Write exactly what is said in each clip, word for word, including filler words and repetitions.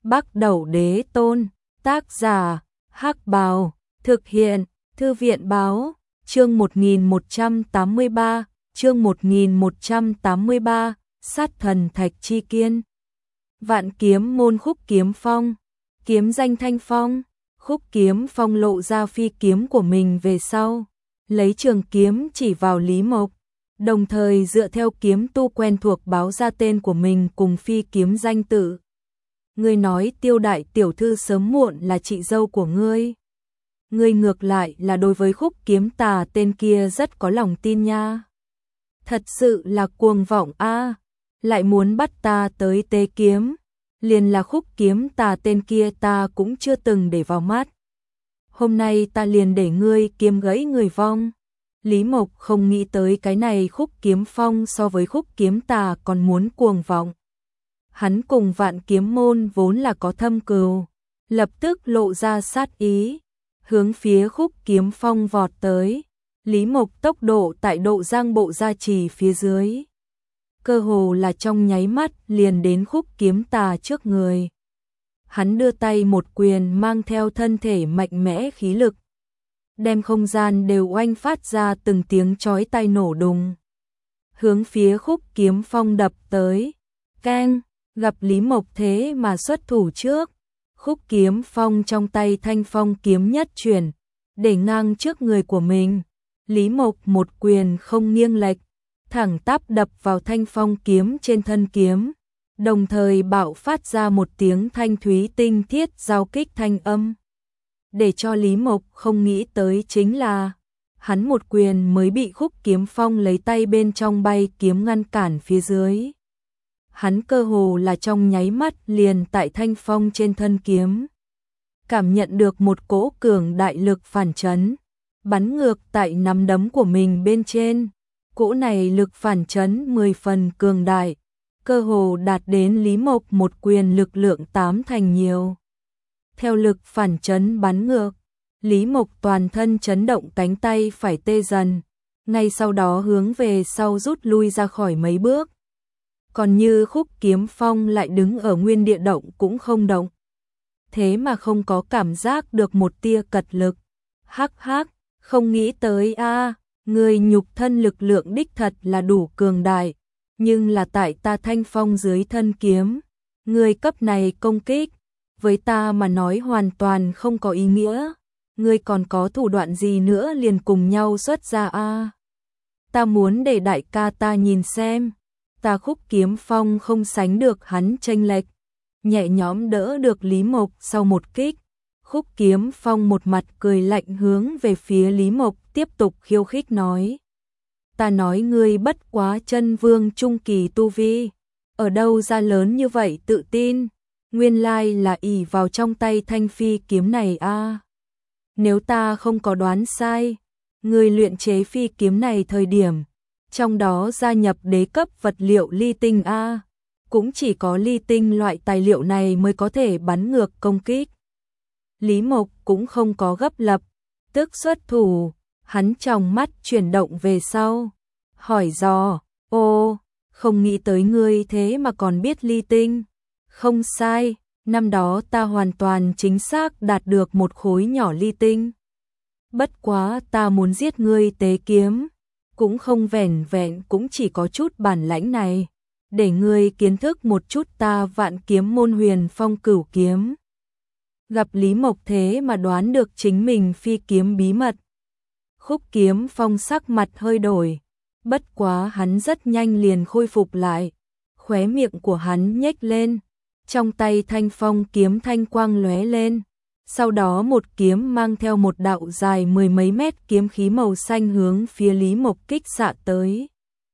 Bắc Đẩu Đế Tôn, tác giả, Hắc Bào, thực hiện, Thư viện báo, chương một nghìn một trăm tám mươi ba, chương một nghìn một trăm tám mươi ba, sát thần Thạch Chi Kiên. Vạn kiếm môn Khúc Kiếm Phong, kiếm danh Thanh Phong. Khúc Kiếm Phong lộ ra phi kiếm của mình về sau, lấy trường kiếm chỉ vào Lý Mộc, đồng thời dựa theo kiếm tu quen thuộc báo ra tên của mình cùng phi kiếm danh tự. Ngươi nói Tiêu đại tiểu thư sớm muộn là chị dâu của ngươi. Ngươi ngược lại là đối với Khúc Kiếm Tà tên kia rất có lòng tin nha. Thật sự là cuồng vọng a, lại muốn bắt ta tới tế kiếm. Liền là Khúc Kiếm Tà tên kia ta cũng chưa từng để vào mắt. Hôm nay ta liền để ngươi kiếm gãy người vong. Lý Mộc không nghĩ tới cái này Khúc Kiếm Phong so với Khúc Kiếm Tà còn muốn cuồng vọng. Hắn cùng Vạn Kiếm môn vốn là có thâm cừu, lập tức lộ ra sát ý, hướng phía Khúc Kiếm Phong vọt tới. Lý Mộc tốc độ tại độ giang bộ gia trì phía dưới, cơ hồ là trong nháy mắt liền đến Khúc Kiếm Tà trước người. Hắn đưa tay một quyền mang theo thân thể mạnh mẽ khí lực, đem không gian đều oanh phát ra từng tiếng chói tai nổ đùng, hướng phía Khúc Kiếm Phong đập tới. Keng, gặp Lý Mộc thế mà xuất thủ trước, Khúc Kiếm Phong trong tay Thanh Phong kiếm nhất chuyển, để ngang trước người của mình. Lý Mộc một quyền không nghiêng lệch, thẳng tắp đập vào Thanh Phong kiếm trên thân kiếm, đồng thời bạo phát ra một tiếng thanh thúy tinh thiết giao kích thanh âm. Để cho Lý Mộc không nghĩ tới chính là, hắn một quyền mới bị Khúc Kiếm Phong lấy tay bên trong bay kiếm ngăn cản phía dưới. Hắn cơ hồ là trong nháy mắt liền tại Thanh Phong trên thân kiếm, cảm nhận được một cỗ cường đại lực phản chấn, bắn ngược tại nắm đấm của mình bên trên. Cỗ này lực phản chấn mười phần cường đại, cơ hồ đạt đến Lý Mộc một quyền lực lượng tám thành nhiều. Theo lực phản chấn bắn ngược, Lý Mộc toàn thân chấn động, cánh tay phải tê dần, ngay sau đó hướng về sau rút lui ra khỏi mấy bước. Còn như Khúc Kiếm Phong lại đứng ở nguyên địa động cũng không động, thế mà không có cảm giác được một tia cật lực. Hắc hắc, không nghĩ tới a, người nhục thân lực lượng đích thật là đủ cường đại, nhưng là tại ta Thanh Phong dưới thân kiếm, người cấp này công kích, với ta mà nói hoàn toàn không có ý nghĩa. Ngươi còn có thủ đoạn gì nữa liền cùng nhau xuất ra a. Ta muốn để đại ca ta nhìn xem. Ta Khúc Kiếm Phong không sánh được hắn chênh lệch, nhẹ nhõm đỡ được Lý Mộc sau một kích. Khúc Kiếm Phong một mặt cười lạnh hướng về phía Lý Mộc tiếp tục khiêu khích nói. Ta nói ngươi bất quá chân vương trung kỳ tu vi, ở đâu ra lớn như vậy tự tin, nguyên lai là ỷ vào trong tay thanh phi kiếm này a. Nếu ta không có đoán sai, ngươi luyện chế phi kiếm này thời điểm, trong đó gia nhập đế cấp vật liệu ly tinh a, cũng chỉ có ly tinh loại tài liệu này mới có thể bắn ngược công kích. Lý Mộc cũng không có gấp lập, tức xuất thủ, hắn trong mắt chuyển động về sau, hỏi dò, ô, không nghĩ tới ngươi thế mà còn biết ly tinh. Không sai, năm đó ta hoàn toàn chính xác đạt được một khối nhỏ ly tinh. Bất quá ta muốn giết ngươi tế kiếm, cũng không vẻn vẹn cũng chỉ có chút bản lãnh này, để ngươi kiến thức một chút ta Vạn Kiếm môn Huyền Phong Cửu kiếm. Gặp Lý Mộc thế mà đoán được chính mình phi kiếm bí mật, Khúc Kiếm Phong sắc mặt hơi đổi, bất quá hắn rất nhanh liền khôi phục lại, khóe miệng của hắn nhếch lên, trong tay Thanh Phong kiếm thanh quang lóe lên, sau đó một kiếm mang theo một đạo dài mười mấy mét kiếm khí màu xanh hướng phía Lý Mộc kích xạ tới.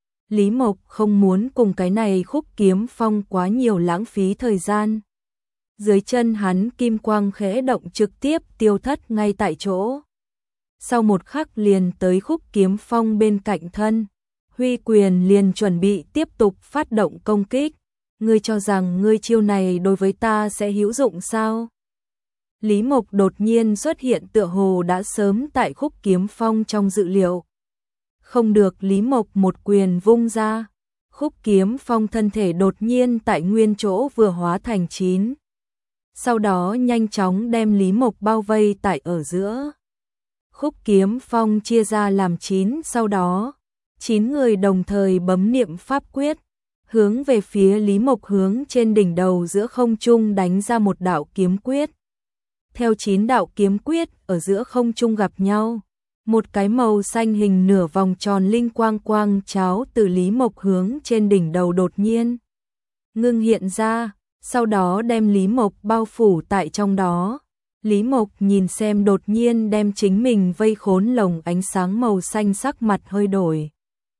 Lý Mộc không muốn cùng cái này Khúc Kiếm Phong quá nhiều lãng phí thời gian. Dưới chân hắn kim quang khẽ động, trực tiếp tiêu thất ngay tại chỗ. Sau một khắc liền tới Khúc Kiếm Phong bên cạnh thân, huy quyền liền chuẩn bị tiếp tục phát động công kích. Ngươi cho rằng ngươi chiêu này đối với ta sẽ hữu dụng sao? Lý Mộc đột nhiên xuất hiện tựa hồ đã sớm tại Khúc Kiếm Phong trong dự liệu. Không được, Lý Mộc một quyền vung ra, Khúc Kiếm Phong thân thể đột nhiên tại nguyên chỗ vừa hóa thành chín sau đó nhanh chóng đem Lý Mộc bao vây tại ở giữa. Khúc Kiếm Phong chia ra làm chín, sau đó chín người đồng thời bấm niệm pháp quyết, hướng về phía Lý Mộc hướng trên đỉnh đầu giữa không trung đánh ra một đạo kiếm quyết. Theo chín đạo kiếm quyết ở giữa không trung gặp nhau, một cái màu xanh hình nửa vòng tròn linh quang quang cháo từ Lý Mộc hướng trên đỉnh đầu đột nhiên ngưng hiện ra, sau đó đem Lý Mộc bao phủ tại trong đó. Lý Mộc nhìn xem đột nhiên đem chính mình vây khốn lồng ánh sáng màu xanh, sắc mặt hơi đổi.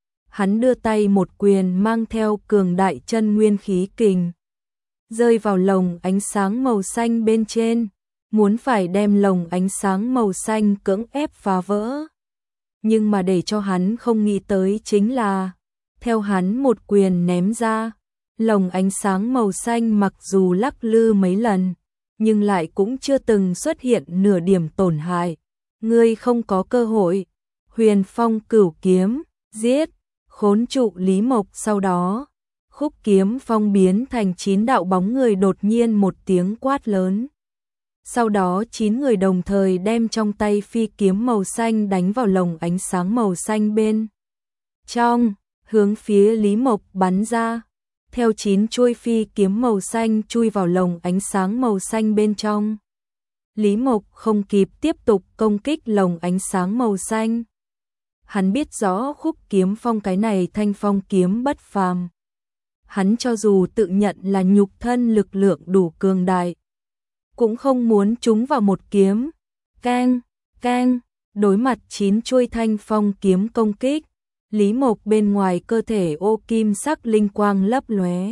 Hắn đưa tay một quyền mang theo cường đại chân nguyên khí kình, rơi vào lồng ánh sáng màu xanh bên trên, muốn phải đem lồng ánh sáng màu xanh cưỡng ép phá vỡ. Nhưng mà để cho hắn không nghĩ tới chính là, theo hắn một quyền ném ra, lồng ánh sáng màu xanh mặc dù lắc lư mấy lần, nhưng lại cũng chưa từng xuất hiện nửa điểm tổn hại. Ngươi không có cơ hội. Huyền Phong Cửu Kiếm, giết, khốn trụ Lý Mộc. Sau đó, Khúc Kiếm Phong biến thành chín đạo bóng người, đột nhiên một tiếng quát lớn. Sau đó chín người đồng thời đem trong tay phi kiếm màu xanh đánh vào lồng ánh sáng màu xanh bên trong, hướng phía Lý Mộc bắn ra. Theo chín chuôi phi kiếm màu xanh chui vào lồng ánh sáng màu xanh bên trong, Lý Mộc không kịp tiếp tục công kích lồng ánh sáng màu xanh. Hắn biết rõ Khúc Kiếm Phong cái này thanh phong kiếm bất phàm. Hắn cho dù tự nhận là nhục thân lực lượng đủ cường đại, cũng không muốn trúng vào một kiếm. Keng, keng, đối mặt chín chuôi thanh phong kiếm công kích, Lý Mộc bên ngoài cơ thể ô kim sắc linh quang lấp lóe.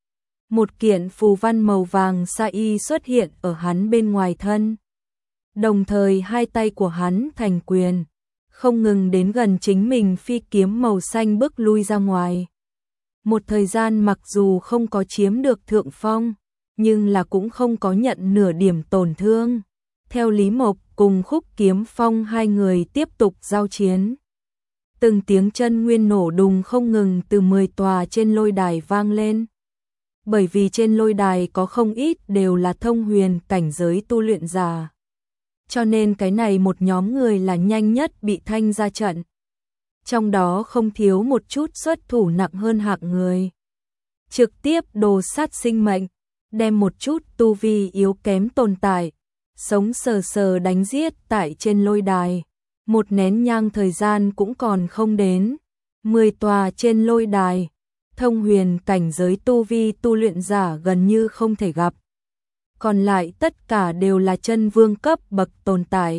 Một kiện phù văn màu vàng sa y xuất hiện ở hắn bên ngoài thân. Đồng thời hai tay của hắn thành quyền, không ngừng đến gần chính mình phi kiếm màu xanh bước lui ra ngoài. Một thời gian mặc dù không có chiếm được thượng phong, nhưng là cũng không có nhận nửa điểm tổn thương. Theo Lý Mộc cùng Khúc Kiếm Phong hai người tiếp tục giao chiến, từng tiếng chân nguyên nổ đùng không ngừng từ mười tòa trên lôi đài vang lên. Bởi vì trên lôi đài có không ít đều là thông huyền cảnh giới tu luyện giả, cho nên cái này một nhóm người là nhanh nhất bị thanh ra trận. Trong đó không thiếu một chút xuất thủ nặng hơn hạng người, trực tiếp đồ sát sinh mệnh, đem một chút tu vi yếu kém tồn tại, sống sờ sờ đánh giết tại trên lôi đài. Một nén nhang thời gian cũng còn không đến, mười tòa trên lôi đài, thông huyền cảnh giới tu vi tu luyện giả gần như không thể gặp. Còn lại tất cả đều là chân vương cấp bậc tồn tại.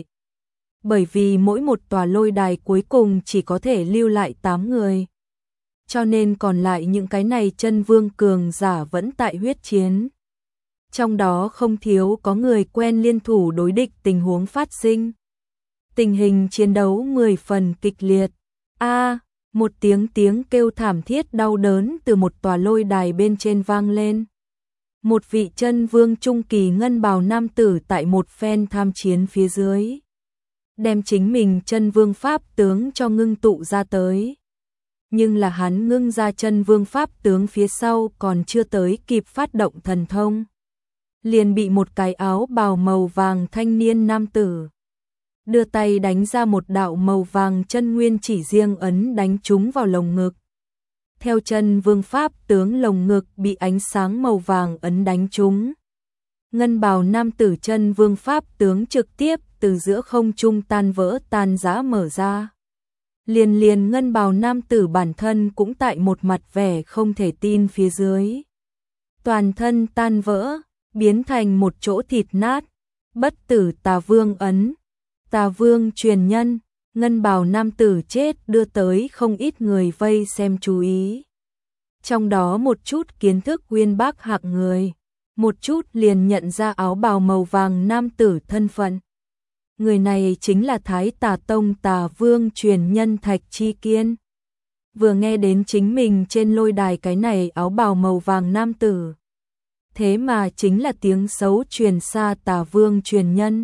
Bởi vì mỗi một tòa lôi đài cuối cùng chỉ có thể lưu lại tám người, cho nên còn lại những cái này chân vương cường giả vẫn tại huyết chiến. Trong đó không thiếu có người quen liên thủ đối địch tình huống phát sinh. Tình hình chiến đấu mười phần kịch liệt. A, một tiếng tiếng kêu thảm thiết đau đớn từ một tòa lôi đài bên trên vang lên. Một vị chân vương trung kỳ ngân bào nam tử tại một phen tham chiến phía dưới, đem chính mình chân vương pháp tướng cho ngưng tụ ra tới. Nhưng là hắn ngưng ra chân vương pháp tướng phía sau còn chưa tới kịp phát động thần thông, liền bị một cái áo bào màu vàng thanh niên nam tử đưa tay đánh ra một đạo màu vàng chân nguyên chỉ riêng ấn đánh trúng vào lồng ngực. Theo chân vương pháp tướng lồng ngực bị ánh sáng màu vàng ấn đánh trúng, ngân bào nam tử chân vương pháp tướng trực tiếp từ giữa không trung tan vỡ tan rã mở ra. Liền liền ngân bào nam tử bản thân cũng tại một mặt vẻ không thể tin phía dưới, toàn thân tan vỡ, biến thành một chỗ thịt nát. Bất tử tà vương ấn, tà vương truyền nhân. Ngân bào nam tử chết đưa tới không ít người vây xem chú ý. Trong đó một chút kiến thức uyên bác hạng người, một chút liền nhận ra áo bào màu vàng nam tử thân phận. Người này chính là Thái Tà Tông Tà Vương truyền nhân Thạch Chi Kiên. Vừa nghe đến chính mình trên lôi đài cái này áo bào màu vàng nam tử, thế mà chính là tiếng xấu truyền xa Tà Vương truyền nhân.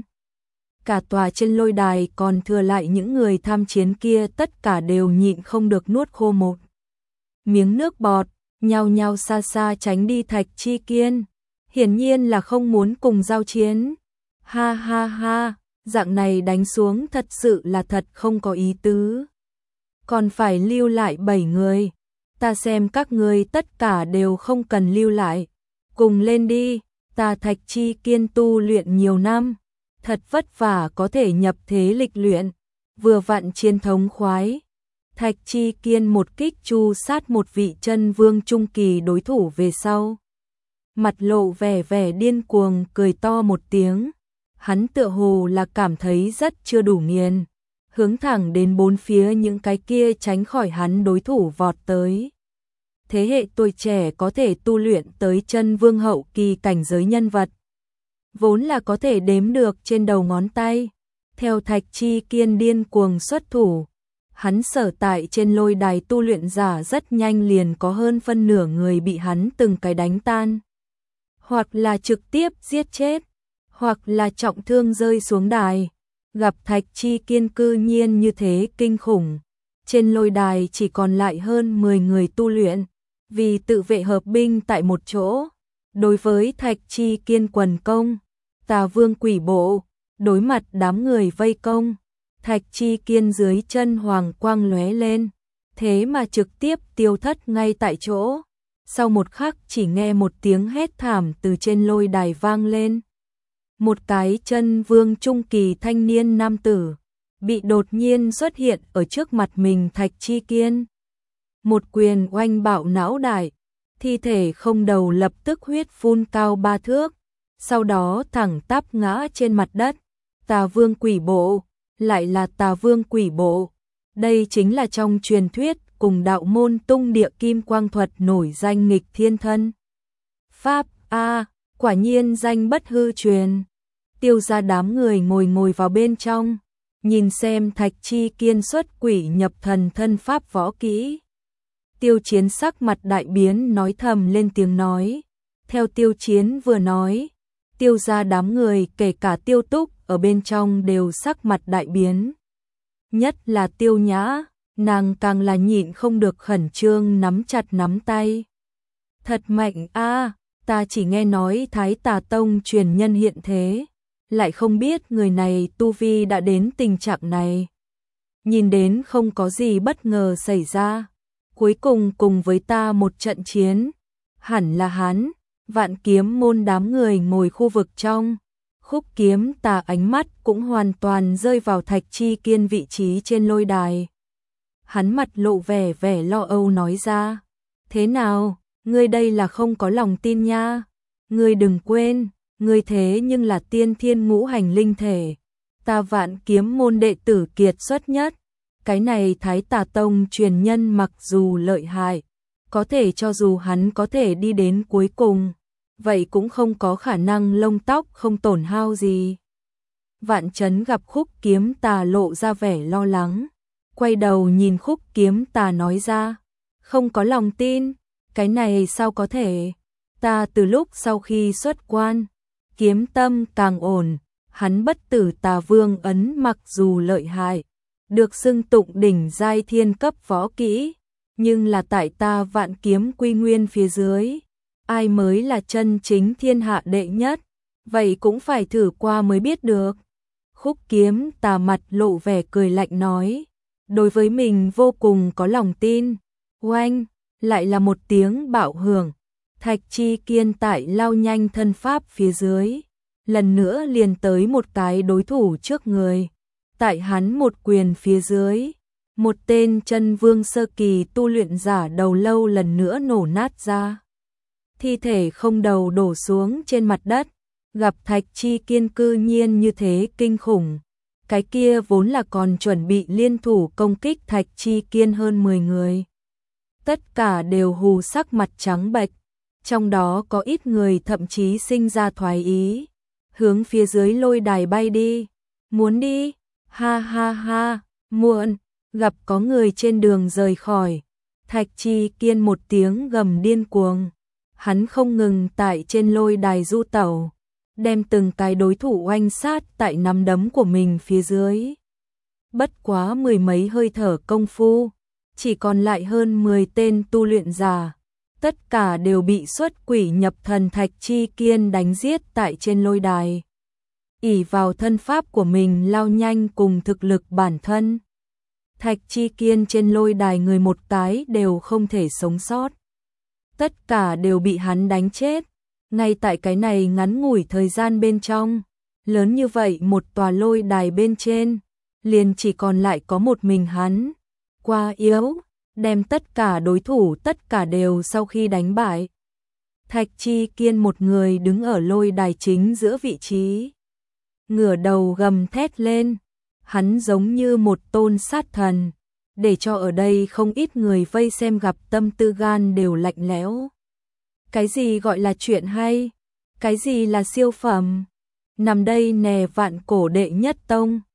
Cả tòa trên lôi đài còn thừa lại những người tham chiến kia tất cả đều nhịn không được nuốt khô một miếng nước bọt, nhao nhao xa xa tránh đi Thạch Chi Kiên. hiển nhiên là không muốn cùng giao chiến. Ha ha ha, dạng này đánh xuống thật sự là thật không có ý tứ. Còn phải lưu lại bảy người. Ta xem các ngươi tất cả đều không cần lưu lại. Cùng lên đi, ta Thạch Chi Kiên tu luyện nhiều năm. Thật vất vả có thể nhập thế lịch luyện. Vừa vặn chiến thống khoái. Thạch Chi Kiên một kích chu sát một vị chân vương trung kỳ đối thủ về sau. Mặt lộ vẻ vẻ điên cuồng cười to một tiếng. Hắn tựa hồ là cảm thấy rất chưa đủ nghiền. Hướng thẳng đến bốn phía những cái kia tránh khỏi hắn đối thủ vọt tới. Thế hệ tuổi trẻ có thể tu luyện tới chân vương hậu kỳ cảnh giới nhân vật. Vốn là có thể đếm được trên đầu ngón tay. Theo Thạch Chi Kiên điên cuồng xuất thủ. Hắn sở tại trên lôi đài tu luyện giả rất nhanh liền có hơn phân nửa người bị hắn từng cái đánh tan. Hoặc là trực tiếp giết chết. Hoặc là trọng thương rơi xuống đài. Gặp Thạch Chi Kiên cư nhiên như thế kinh khủng. Trên lôi đài chỉ còn lại hơn mười người tu luyện. Vì tự vệ hợp binh tại một chỗ. Đối với Thạch Chi Kiên quần công. Tà Vương quỷ bộ. Đối mặt đám người vây công. Thạch Chi Kiên dưới chân hoàng quang lóe lên. Thế mà trực tiếp tiêu thất ngay tại chỗ. Sau một khắc chỉ nghe một tiếng hét thảm từ trên lôi đài vang lên. Một cái chân vương trung kỳ thanh niên nam tử. Bị đột nhiên xuất hiện ở trước mặt mình Thạch Chi Kiên. Một quyền oanh bạo não đại. Thi thể không đầu lập tức huyết phun cao ba thước. Sau đó thẳng tắp ngã trên mặt đất. Tà Vương quỷ bộ. Lại là Tà Vương quỷ bộ. Đây chính là trong truyền thuyết cùng đạo môn tung địa kim quang thuật nổi danh nghịch thiên thân. Pháp A, quả nhiên danh bất hư truyền. Tiêu ra đám người ngồi ngồi vào bên trong. Nhìn xem Thạch Chi Kiên xuất quỷ nhập thần thân pháp võ kỹ. Tiêu Chiến sắc mặt đại biến nói thầm lên tiếng nói. Theo Tiêu Chiến vừa nói. Tiêu ra đám người kể cả Tiêu Túc ở bên trong đều sắc mặt đại biến. Nhất là Tiêu Nhã, nàng càng là nhịn không được khẩn trương nắm chặt nắm tay. Thật mạnh a, ta chỉ nghe nói Thái Tà Tông truyền nhân hiện thế, lại không biết người này tu vi đã đến tình trạng này. Nhìn đến không có gì bất ngờ xảy ra, cuối cùng cùng với ta một trận chiến, hẳn là hắn. Vạn Kiếm môn đám người ngồi khu vực trong. Khúc Kiếm Tà ánh mắt cũng hoàn toàn rơi vào Thạch Chi Kiên vị trí trên lôi đài. Hắn mặt lộ vẻ vẻ lo âu nói ra. Thế nào, ngươi đây là không có lòng tin nha. Ngươi đừng quên, ngươi thế nhưng là tiên thiên ngũ hành linh thể. Ta Vạn Kiếm môn đệ tử kiệt xuất nhất. Cái này Thái Tà Tông truyền nhân mặc dù lợi hại. Có thể cho dù hắn có thể đi đến cuối cùng. Vậy cũng không có khả năng lông tóc không tổn hao gì. Vạn Chấn gặp Khúc Kiếm Tà lộ ra vẻ lo lắng. Quay đầu nhìn Khúc Kiếm Tà nói ra. Không có lòng tin. Cái này sao có thể. Ta từ lúc sau khi xuất quan. Kiếm tâm càng ổn. Hắn bất tử Tà Vương ấn mặc dù lợi hại. Được xưng tụng đỉnh giai thiên cấp võ kỹ. Nhưng là tại ta Vạn Kiếm quy nguyên phía dưới. Ai mới là chân chính thiên hạ đệ nhất. Vậy cũng phải thử qua mới biết được. Khúc Kiếm Tà mặt lộ vẻ cười lạnh nói. Đối với mình vô cùng có lòng tin. Oanh, lại là một tiếng bạo hưởng. Thạch Chi Kiên tại lao nhanh thân pháp phía dưới. Lần nữa liền tới một cái đối thủ trước người. Tại hắn một quyền phía dưới. Một tên chân vương sơ kỳ tu luyện giả đầu lâu lần nữa nổ nát ra. Thi thể không đầu đổ xuống trên mặt đất. Gặp Thạch Chi Kiên cư nhiên như thế kinh khủng. Cái kia vốn là còn chuẩn bị liên thủ công kích Thạch Chi Kiên hơn mười người. Tất cả đều hù sắc mặt trắng bệch. Trong đó có ít người thậm chí sinh ra thoái ý. Hướng phía dưới lôi đài bay đi. Muốn đi? Ha ha ha, muộn. Gặp có người trên đường rời khỏi. Thạch Chi Kiên một tiếng gầm điên cuồng. Hắn không ngừng tại trên lôi đài du tẩu. Đem từng cái đối thủ oanh sát tại nắm đấm của mình phía dưới. Bất quá mười mấy hơi thở công phu. Chỉ còn lại hơn mười tên tu luyện giả. tất cả đều bị xuất quỷ nhập thần Thạch Chi Kiên đánh giết tại trên lôi đài. Ỷ vào thân pháp của mình lao nhanh cùng thực lực bản thân, Thạch Chi Kiên trên lôi đài người một cái đều không thể sống sót. Tất cả đều bị hắn đánh chết, ngay tại cái này ngắn ngủi thời gian bên trong, lớn như vậy một tòa lôi đài bên trên, liền chỉ còn lại có một mình hắn, quá yếu, đem tất cả đối thủ tất cả đều sau khi đánh bại. Thạch Chi Kiên một người đứng ở lôi đài chính giữa vị trí, ngửa đầu gầm thét lên, hắn giống như một tôn sát thần, để cho ở đây không ít người vây xem gặp tâm tư gan đều lạnh lẽo. Cái gì gọi là chuyện hay? Cái gì là siêu phẩm? Nằm đây nè vạn cổ đệ nhất tông.